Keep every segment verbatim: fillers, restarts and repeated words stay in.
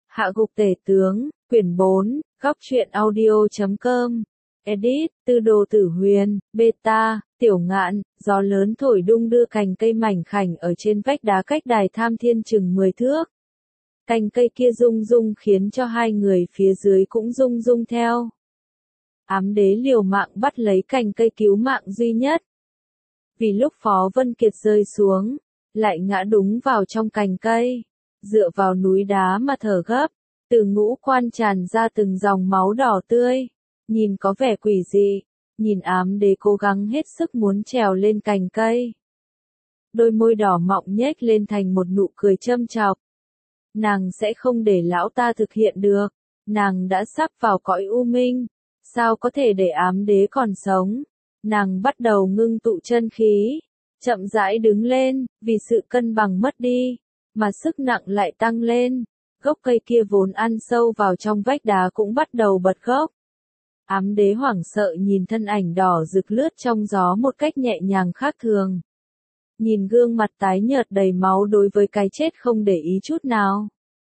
Hạ gục tể tướng, quyển bốn, góc truyện audio chấm com. Edit, Tư Đồ Tử Huyền, Beta, Tiểu Ngạn, gió lớn thổi đung đưa cành cây mảnh khảnh ở trên vách đá cách đài tham thiên chừng mười thước. Cành cây kia rung rung khiến cho hai người phía dưới cũng rung rung theo. Ám đế liều mạng bắt lấy cành cây cứu mạng duy nhất. Vì lúc Phó Vân Kiệt rơi xuống, lại ngã đúng vào trong cành cây, dựa vào núi đá mà thở gấp, từ ngũ quan tràn ra từng dòng máu đỏ tươi, nhìn có vẻ quỷ dị, nhìn ám đế cố gắng hết sức muốn trèo lên cành cây. Đôi môi đỏ mọng nhếch lên thành một nụ cười châm chọc. Nàng sẽ không để lão ta thực hiện được, nàng đã sắp vào cõi u minh, sao có thể để ám đế còn sống. Nàng bắt đầu ngưng tụ chân khí, chậm rãi đứng lên, vì sự cân bằng mất đi, mà sức nặng lại tăng lên. Gốc cây kia vốn ăn sâu vào trong vách đá cũng bắt đầu bật gốc. Ám đế hoảng sợ nhìn thân ảnh đỏ rực lướt trong gió một cách nhẹ nhàng khác thường. Nhìn gương mặt tái nhợt đầy máu đối với cái chết không để ý chút nào.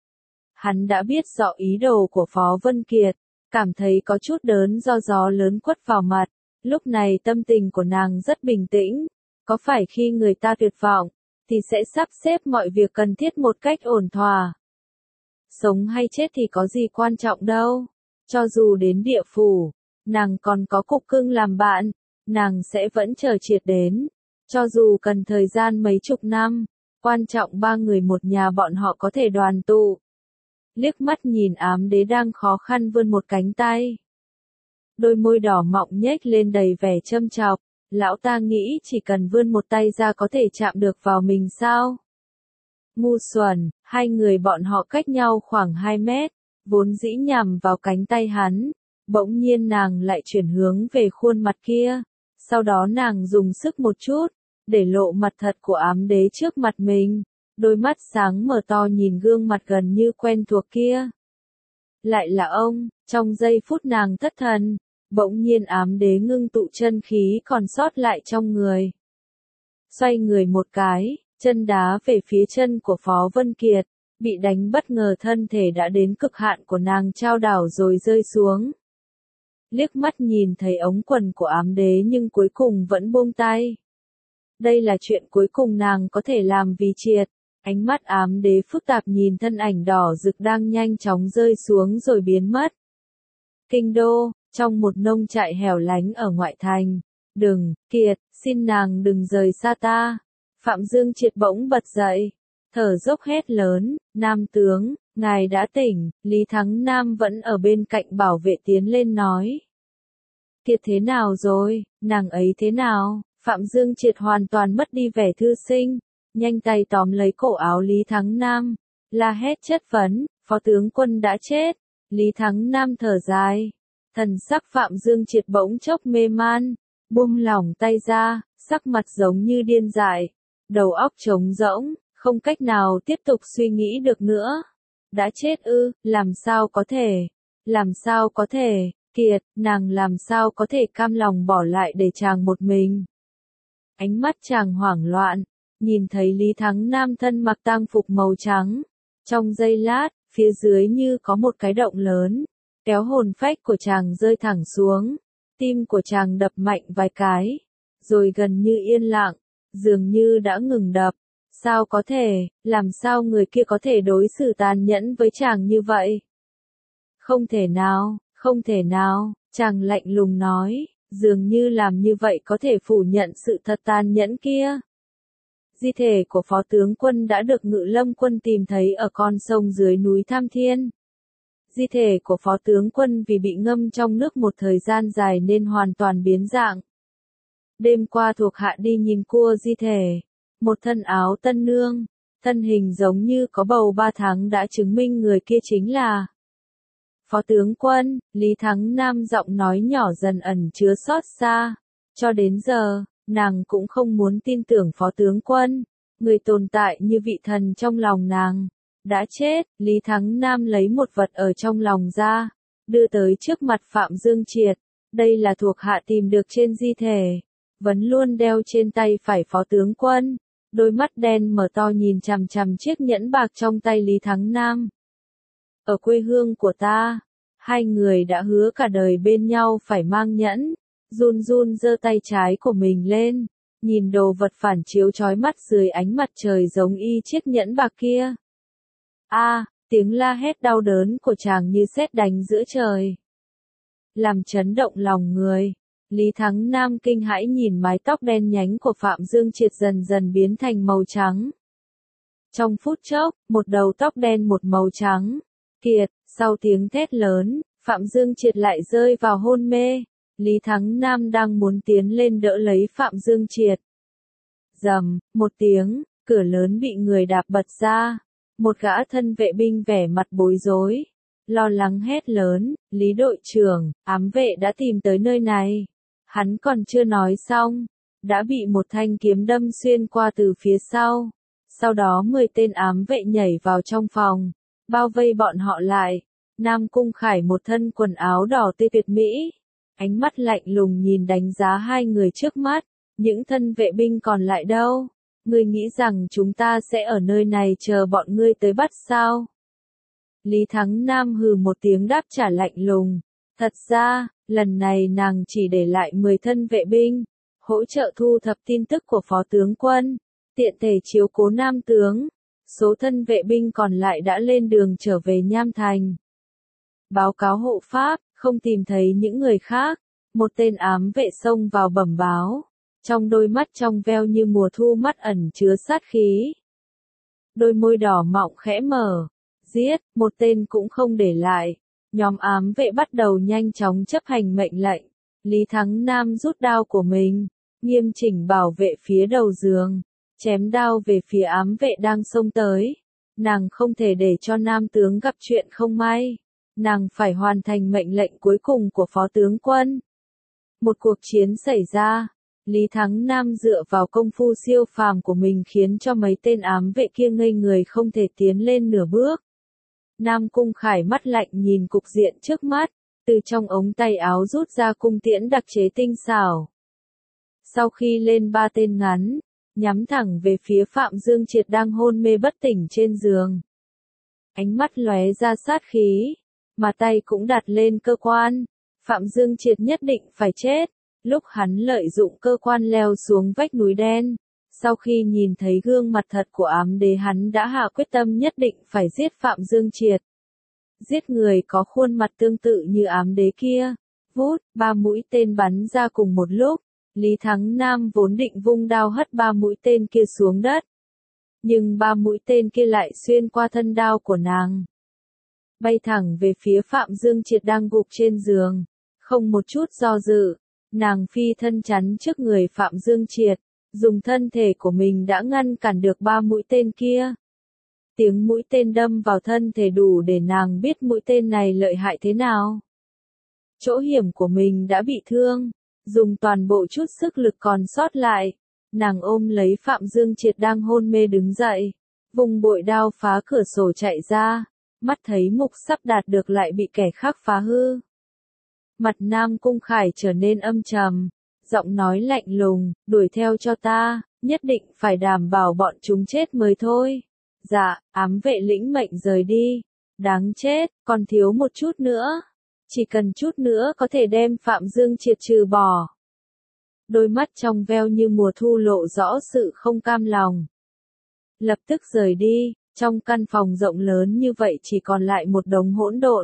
Hắn đã biết rõ ý đồ của Phó Vân Kiệt, cảm thấy có chút đớn do gió lớn quất vào mặt. Lúc này tâm tình của nàng rất bình tĩnh, có phải khi người ta tuyệt vọng, thì sẽ sắp xếp mọi việc cần thiết một cách ổn thỏa. Sống hay chết thì có gì quan trọng đâu, cho dù đến địa phủ, nàng còn có cục cưng làm bạn, nàng sẽ vẫn chờ triệt đến, cho dù cần thời gian mấy chục năm, quan trọng ba người một nhà bọn họ có thể đoàn tụ. Liếc mắt nhìn ám đế đang khó khăn vươn một cánh tay. Đôi môi đỏ mọng nhếch lên đầy vẻ châm chọc, lão ta nghĩ chỉ cần vươn một tay ra có thể chạm được vào mình sao? Ngu xuẩn, hai người bọn họ cách nhau khoảng hai mét, vốn dĩ nhằm vào cánh tay hắn, bỗng nhiên nàng lại chuyển hướng về khuôn mặt kia, sau đó nàng dùng sức một chút, để lộ mặt thật của ám đế trước mặt mình, đôi mắt sáng mở to nhìn gương mặt gần như quen thuộc kia. Lại là ông, trong giây phút nàng thất thần. Bỗng nhiên ám đế ngưng tụ chân khí còn sót lại trong người. Xoay người một cái, chân đá về phía chân của Phó Vân Kiệt, bị đánh bất ngờ thân thể đã đến cực hạn của nàng trao đảo rồi rơi xuống. Liếc mắt nhìn thấy ống quần của ám đế nhưng cuối cùng vẫn buông tay. Đây là chuyện cuối cùng nàng có thể làm vì triệt. Ánh mắt ám đế phức tạp nhìn thân ảnh đỏ rực đang nhanh chóng rơi xuống rồi biến mất. Kinh đô. Trong một nông trại hẻo lánh ở ngoại thành. Đừng, Kiệt, xin nàng đừng rời xa ta. Phạm Dương Triệt bỗng bật dậy. Thở dốc hét lớn, Nam tướng, ngài đã tỉnh. Lý Thắng Nam vẫn ở bên cạnh bảo vệ tiến lên nói. Kiệt thế nào rồi, nàng ấy thế nào? Phạm Dương Triệt hoàn toàn mất đi vẻ thư sinh. Nhanh tay tóm lấy cổ áo Lý Thắng Nam. La hét chất vấn, phó tướng quân đã chết. Lý Thắng Nam thở dài. Thần sắc Phạm Dương Triệt bỗng chốc mê man, buông lỏng tay ra, sắc mặt giống như điên dại, đầu óc trống rỗng, không cách nào tiếp tục suy nghĩ được nữa. Đã chết ư, làm sao có thể, làm sao có thể, Kiệt, nàng làm sao có thể cam lòng bỏ lại để chàng một mình. Ánh mắt chàng hoảng loạn, nhìn thấy Lý Thắng Nam thân mặc tang phục màu trắng, trong giây lát, phía dưới như có một cái động lớn. Kéo hồn phách của chàng rơi thẳng xuống, tim của chàng đập mạnh vài cái, rồi gần như yên lặng, dường như đã ngừng đập. Sao có thể, làm sao người kia có thể đối xử tàn nhẫn với chàng như vậy? Không thể nào, không thể nào, chàng lạnh lùng nói, dường như làm như vậy có thể phủ nhận sự thật tàn nhẫn kia. Di thể của phó tướng quân đã được Ngự Lâm quân tìm thấy ở con sông dưới núi Tham Thiên. Di thể của phó tướng quân vì bị ngâm trong nước một thời gian dài nên hoàn toàn biến dạng. Đêm qua thuộc hạ đi nhìn cua di thể, một thân áo tân nương, thân hình giống như có bầu ba tháng đã chứng minh người kia chính là phó tướng quân. Lý Thắng Nam giọng nói nhỏ dần ẩn chứa xót xa. Cho đến giờ, nàng cũng không muốn tin tưởng phó tướng quân, người tồn tại như vị thần trong lòng nàng. Đã chết, Lý Thắng Nam lấy một vật ở trong lòng ra, đưa tới trước mặt Phạm Dương Triệt. Đây là thuộc hạ tìm được trên di thể, vẫn luôn đeo trên tay phải phó tướng quân. Đôi mắt đen mở to nhìn chằm chằm chiếc nhẫn bạc trong tay Lý Thắng Nam. ở quê hương của ta. Hai người đã hứa cả đời bên nhau phải mang nhẫn. Run run giơ tay trái của mình lên, nhìn đồ vật phản chiếu chói mắt dưới ánh mặt trời giống y chiếc nhẫn bạc kia. A, tiếng la hét đau đớn của chàng như sét đánh giữa trời, làm chấn động lòng người. Lý Thắng Nam kinh hãi nhìn mái tóc đen nhánh của Phạm Dương Triệt dần dần biến thành màu trắng. Trong phút chốc, một đầu tóc đen một màu trắng. Kiệt, sau tiếng thét lớn, Phạm Dương Triệt lại rơi vào hôn mê. Lý Thắng Nam đang muốn tiến lên đỡ lấy Phạm Dương Triệt. Rầm, một tiếng, cửa lớn bị người đạp bật ra. Một gã thân vệ binh vẻ mặt bối rối, lo lắng hét lớn, Lý đội trưởng, ám vệ đã tìm tới nơi này. Hắn còn chưa nói xong, đã bị một thanh kiếm đâm xuyên qua từ phía sau. Sau đó mười tên ám vệ nhảy vào trong phòng, bao vây bọn họ lại. Nam Cung Khải một thân quần áo đỏ tươi tuyệt mỹ, ánh mắt lạnh lùng nhìn đánh giá hai người trước mắt. Những thân vệ binh còn lại đâu? Ngươi nghĩ rằng chúng ta sẽ ở nơi này chờ bọn ngươi tới bắt sao? Lý Thắng Nam hừ một tiếng đáp trả lạnh lùng. Thật ra, lần này nàng chỉ để lại mười thân vệ binh, hỗ trợ thu thập tin tức của phó tướng quân, tiện thể chiếu cố nam tướng. Số thân vệ binh còn lại đã lên đường trở về Nham Thành. Báo cáo hộ pháp, không tìm thấy những người khác. Một tên ám vệ xông vào bẩm báo. Trong đôi mắt trong veo như mùa thu mắt ẩn chứa sát khí. Đôi môi đỏ mọng khẽ mở. Giết, một tên cũng không để lại. Nhóm ám vệ bắt đầu nhanh chóng chấp hành mệnh lệnh. Lý Thắng Nam rút đao của mình, nghiêm chỉnh bảo vệ phía đầu giường, chém đao về phía ám vệ đang xông tới. Nàng không thể để cho nam tướng gặp chuyện không may. Nàng phải hoàn thành mệnh lệnh cuối cùng của phó tướng quân. Một cuộc chiến xảy ra. Lý Thắng Nam dựa vào công phu siêu phàm của mình khiến cho mấy tên ám vệ kia ngây người không thể tiến lên nửa bước. Nam Cung Khải mắt lạnh nhìn cục diện trước mắt, từ trong ống tay áo rút ra cung tiễn đặc chế tinh xảo. Sau khi lên ba tên ngắn, nhắm thẳng về phía Phạm Dương Triệt đang hôn mê bất tỉnh trên giường. Ánh mắt lóe ra sát khí, mà tay cũng đặt lên cơ quan. Phạm Dương Triệt nhất định phải chết. Lúc hắn lợi dụng cơ quan leo xuống vách núi đen, sau khi nhìn thấy gương mặt thật của ám đế hắn đã hạ quyết tâm nhất định phải giết Phạm Dương Triệt. Giết người có khuôn mặt tương tự như ám đế kia. Vút, ba mũi tên bắn ra cùng một lúc. Lý Thắng Nam vốn định vung đao hất ba mũi tên kia xuống đất. Nhưng ba mũi tên kia lại xuyên qua thân đao của nàng. Bay thẳng về phía Phạm Dương Triệt đang gục trên giường. Không một chút do dự. Nàng phi thân chắn trước người Phạm Dương Triệt, dùng thân thể của mình đã ngăn cản được ba mũi tên kia. Tiếng mũi tên đâm vào thân thể đủ để nàng biết mũi tên này lợi hại thế nào. Chỗ hiểm của mình đã bị thương, dùng toàn bộ chút sức lực còn sót lại. Nàng ôm lấy Phạm Dương Triệt đang hôn mê đứng dậy, vùng bội đao phá cửa sổ chạy ra, mắt thấy mục sắp đạt được lại bị kẻ khác phá hư. Mặt Nam Cung Khải trở nên âm trầm, giọng nói lạnh lùng, đuổi theo cho ta, nhất định phải đảm bảo bọn chúng chết mới thôi. Dạ, ám vệ lĩnh mệnh rời đi. Đáng chết, còn thiếu một chút nữa. Chỉ cần chút nữa có thể đem Phạm Dương Triệt trừ bỏ. Đôi mắt trong veo như mùa thu lộ rõ sự không cam lòng. Lập tức rời đi, trong căn phòng rộng lớn như vậy chỉ còn lại một đống hỗn độn.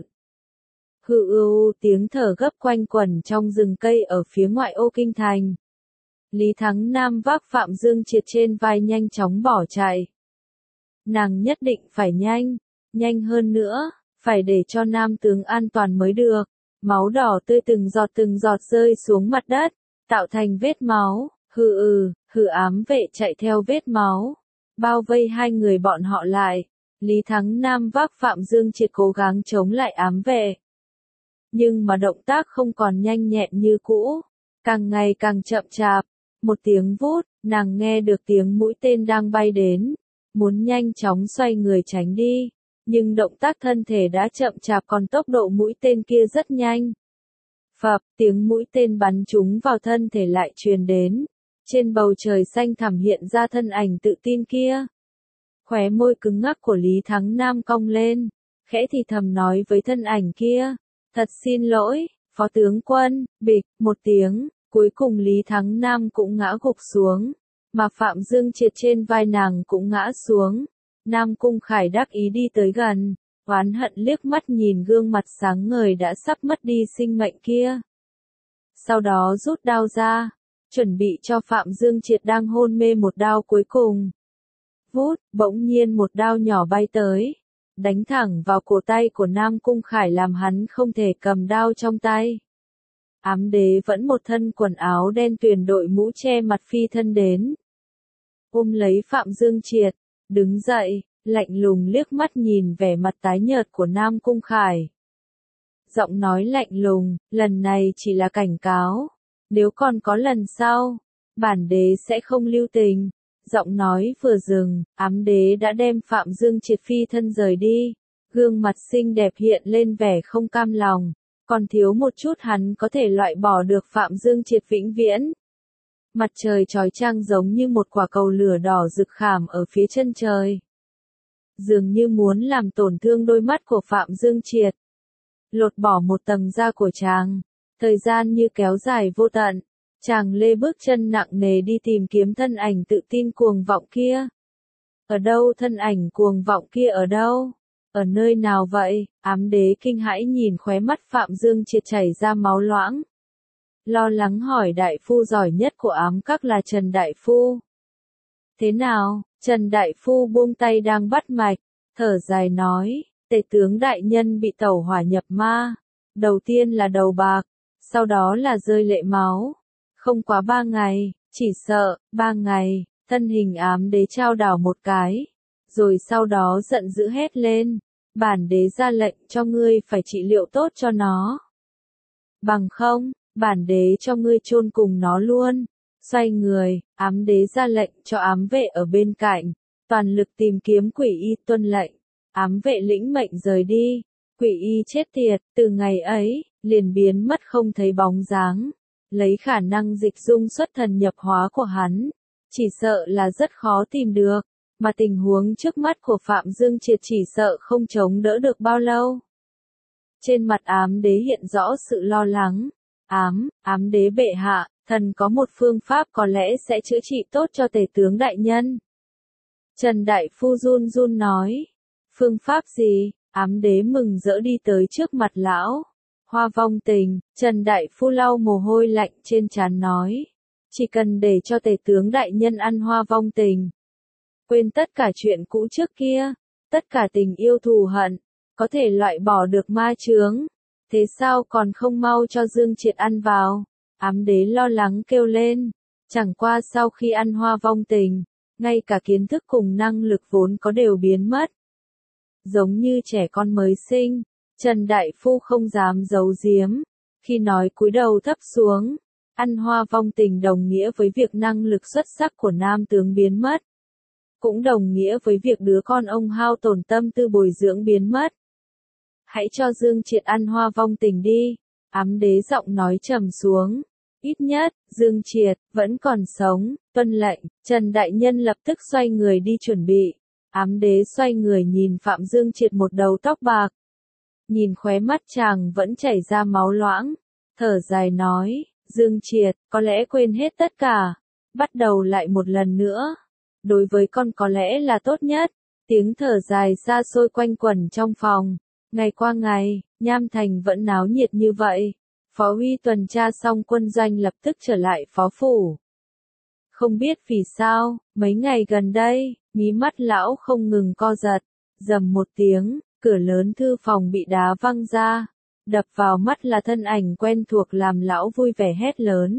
Hừ ưu tiếng thở gấp quanh quẩn trong rừng cây ở phía ngoại ô kinh thành. Lý Thắng Nam vác Phạm Dương Triệt trên vai nhanh chóng bỏ chạy. Nàng nhất định phải nhanh, nhanh hơn nữa, phải để cho nam tướng an toàn mới được. Máu đỏ tươi từng giọt từng giọt rơi xuống mặt đất, tạo thành vết máu. Hừ ừ, hừ ám vệ chạy theo vết máu, bao vây hai người bọn họ lại. Lý Thắng Nam vác Phạm Dương Triệt cố gắng chống lại ám vệ. Nhưng mà động tác không còn nhanh nhẹn như cũ, càng ngày càng chậm chạp. Một tiếng vút, nàng nghe được tiếng mũi tên đang bay đến, muốn nhanh chóng xoay người tránh đi, nhưng động tác thân thể đã chậm chạp còn tốc độ mũi tên kia rất nhanh. Phập, tiếng mũi tên bắn trúng vào thân thể lại truyền đến, trên bầu trời xanh thẳm hiện ra thân ảnh tự tin kia. Khóe môi cứng ngắc của Lý Thắng Nam cong lên, khẽ thì thầm nói với thân ảnh kia, thật xin lỗi, phó tướng quân, bịch, một tiếng, cuối cùng Lý Thắng Nam cũng ngã gục xuống, mà Phạm Dương Triệt trên vai nàng cũng ngã xuống. Nam Cung Khải đắc ý đi tới gần, oán hận liếc mắt nhìn gương mặt sáng ngời đã sắp mất đi sinh mệnh kia. Sau đó rút đao ra, chuẩn bị cho Phạm Dương Triệt đang hôn mê một đao cuối cùng. Vút, bỗng nhiên một đao nhỏ bay tới, đánh thẳng vào cổ tay của Nam Cung Khải làm hắn không thể cầm đao trong tay. Ám đế vẫn một thân quần áo đen tuyền đội mũ che mặt phi thân đến. Ôm lấy Phạm Dương Triệt, đứng dậy, lạnh lùng liếc mắt nhìn vẻ mặt tái nhợt của Nam Cung Khải. Giọng nói lạnh lùng, lần này chỉ là cảnh cáo. Nếu còn có lần sau, bản đế sẽ không lưu tình. Giọng nói vừa dừng, ám đế đã đem Phạm Dương Triệt phi thân rời đi. Gương mặt xinh đẹp hiện lên vẻ không cam lòng. Còn thiếu một chút hắn có thể loại bỏ được Phạm Dương Triệt vĩnh viễn. Mặt trời chói chang giống như một quả cầu lửa đỏ rực khảm ở phía chân trời. Dường như muốn làm tổn thương đôi mắt của Phạm Dương Triệt. Lột bỏ một tầng da của chàng. Thời gian như kéo dài vô tận. Chàng lê bước chân nặng nề đi tìm kiếm thân ảnh tự tin cuồng vọng kia. Ở đâu thân ảnh cuồng vọng kia ở đâu? Ở nơi nào vậy? Ám đế kinh hãi nhìn khóe mắt Phạm Dương Triệt chảy ra máu loãng. Lo lắng hỏi đại phu giỏi nhất của ám các là Trần Đại Phu. Thế nào? Trần Đại Phu buông tay đang bắt mạch, thở dài nói, tể tướng đại nhân bị tẩu hỏa nhập ma. Đầu tiên là đầu bạc, sau đó là rơi lệ máu. Không quá ba ngày, chỉ sợ, ba ngày, thân hình ám đế trao đảo một cái. Rồi sau đó giận dữ hét lên, bản đế ra lệnh cho ngươi phải trị liệu tốt cho nó. Bằng không, bản đế cho ngươi chôn cùng nó luôn. Xoay người, ám đế ra lệnh cho ám vệ ở bên cạnh, toàn lực tìm kiếm quỷ y tuân lệnh. Ám vệ lĩnh mệnh rời đi, quỷ y chết tiệt, từ ngày ấy, liền biến mất không thấy bóng dáng. Lấy khả năng dịch dung xuất thần nhập hóa của hắn, chỉ sợ là rất khó tìm được, mà tình huống trước mắt của Phạm Dương Triệt chỉ sợ không chống đỡ được bao lâu. Trên mặt ám đế hiện rõ sự lo lắng. Ám, ám đế bệ hạ, thần có một phương pháp có lẽ sẽ chữa trị tốt cho tể tướng đại nhân. Trần Đại Phu run run nói. Phương pháp gì? Ám đế mừng rỡ đi tới trước mặt lão. Hoa vong tình, Trần Đại Phu lau mồ hôi lạnh trên trán nói. Chỉ cần để cho tể tướng đại nhân ăn hoa vong tình. Quên tất cả chuyện cũ trước kia, tất cả tình yêu thù hận, có thể loại bỏ được ma chướng. Thế sao còn không mau cho Dương Triệt ăn vào? Ám đế lo lắng kêu lên. Chẳng qua sau khi ăn hoa vong tình, ngay cả kiến thức cùng năng lực vốn có đều biến mất. Giống như trẻ con mới sinh, Trần Đại Phu không dám giấu giếm. Khi nói cúi đầu thấp xuống, ăn hoa vong tình đồng nghĩa với việc năng lực xuất sắc của nam tướng biến mất. Cũng đồng nghĩa với việc đứa con ông hao tổn tâm tư bồi dưỡng biến mất. Hãy cho Dương Triệt ăn hoa vong tình đi. Ám đế giọng nói trầm xuống. Ít nhất, Dương Triệt, vẫn còn sống, tuân lệnh. Trần Đại Nhân lập tức xoay người đi chuẩn bị. Ám đế xoay người nhìn Phạm Dương Triệt một đầu tóc bạc. Nhìn khóe mắt chàng vẫn chảy ra máu loãng. Thở dài nói, Dương Triệt, có lẽ quên hết tất cả. Bắt đầu lại một lần nữa. Đối với con có lẽ là tốt nhất. Tiếng thở dài xa xôi quanh quẩn trong phòng. Ngày qua ngày, Nham Thành vẫn náo nhiệt như vậy. Phó Huy tuần tra xong quân doanh lập tức trở lại phó phủ. Không biết vì sao, mấy ngày gần đây, mí mắt lão không ngừng co giật. Rầm một tiếng, cửa lớn thư phòng bị đá văng ra. Đập vào mắt là thân ảnh quen thuộc làm lão vui vẻ hét lớn.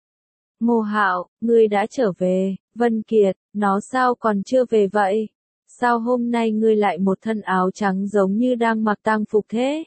Ngô Hạo, ngươi đã trở về. Vân Kiệt, nó sao còn chưa về vậy? Sao hôm nay ngươi lại một thân áo trắng giống như đang mặc tang phục thế?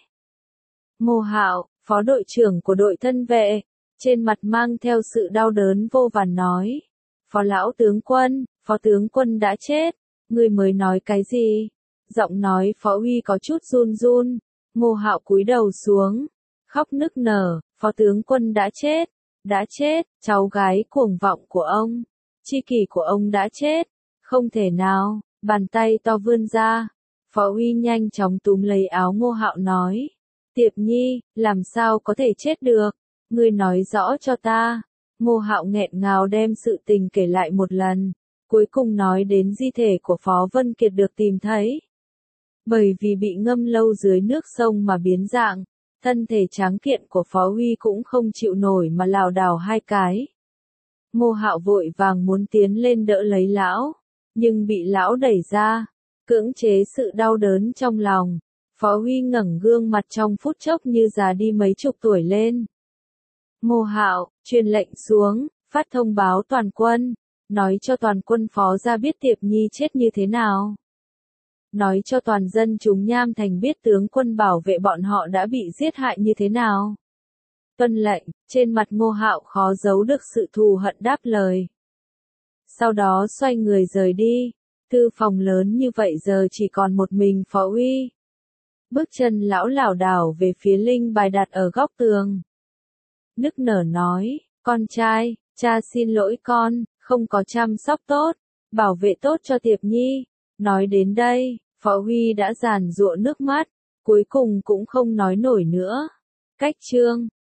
Ngô Hạo, phó đội trưởng của đội thân vệ, trên mặt mang theo sự đau đớn vô vàn nói. Phó lão tướng quân, phó tướng quân đã chết, ngươi mới nói cái gì? Giọng nói phó Huy có chút run run. Ngô Hạo cúi đầu xuống, khóc nức nở, phó tướng quân đã chết, đã chết, cháu gái cuồng vọng của ông, tri kỷ của ông đã chết, không thể nào. Bàn tay to vươn ra, Phó Uy nhanh chóng túm lấy áo Ngô Hạo nói. Tiệp Nhi, làm sao có thể chết được? Ngươi nói rõ cho ta. Ngô Hạo nghẹn ngào đem sự tình kể lại một lần. Cuối cùng nói đến di thể của Phó Vân Kiệt được tìm thấy. Bởi vì bị ngâm lâu dưới nước sông mà biến dạng, thân thể tráng kiện của Phó Uy cũng không chịu nổi mà lảo đảo hai cái. Ngô Hạo vội vàng muốn tiến lên đỡ lấy lão, nhưng bị lão đẩy ra, cưỡng chế sự đau đớn trong lòng. Phó Uy ngẩng gương mặt trong phút chốc như già đi mấy chục tuổi lên. Ngô Hạo, truyền lệnh xuống, phát thông báo toàn quân, nói cho toàn quân Phó gia biết Tiệp Nhi chết như thế nào. Nói cho toàn dân chúng Nham Thành biết tướng quân bảo vệ bọn họ đã bị giết hại như thế nào. Tuân lệnh, trên mặt Ngô Hạo khó giấu được sự thù hận đáp lời. Sau đó xoay người rời đi, thư phòng lớn như vậy giờ chỉ còn một mình Phó Uy. Bước chân lão lảo đảo về phía linh bài đặt ở góc tường. Nức nở nói, con trai, cha xin lỗi con, không có chăm sóc tốt, bảo vệ tốt cho Tiệp Nhi. Nói đến đây, Phó Uy đã giàn giụa nước mắt, cuối cùng cũng không nói nổi nữa. Cách chương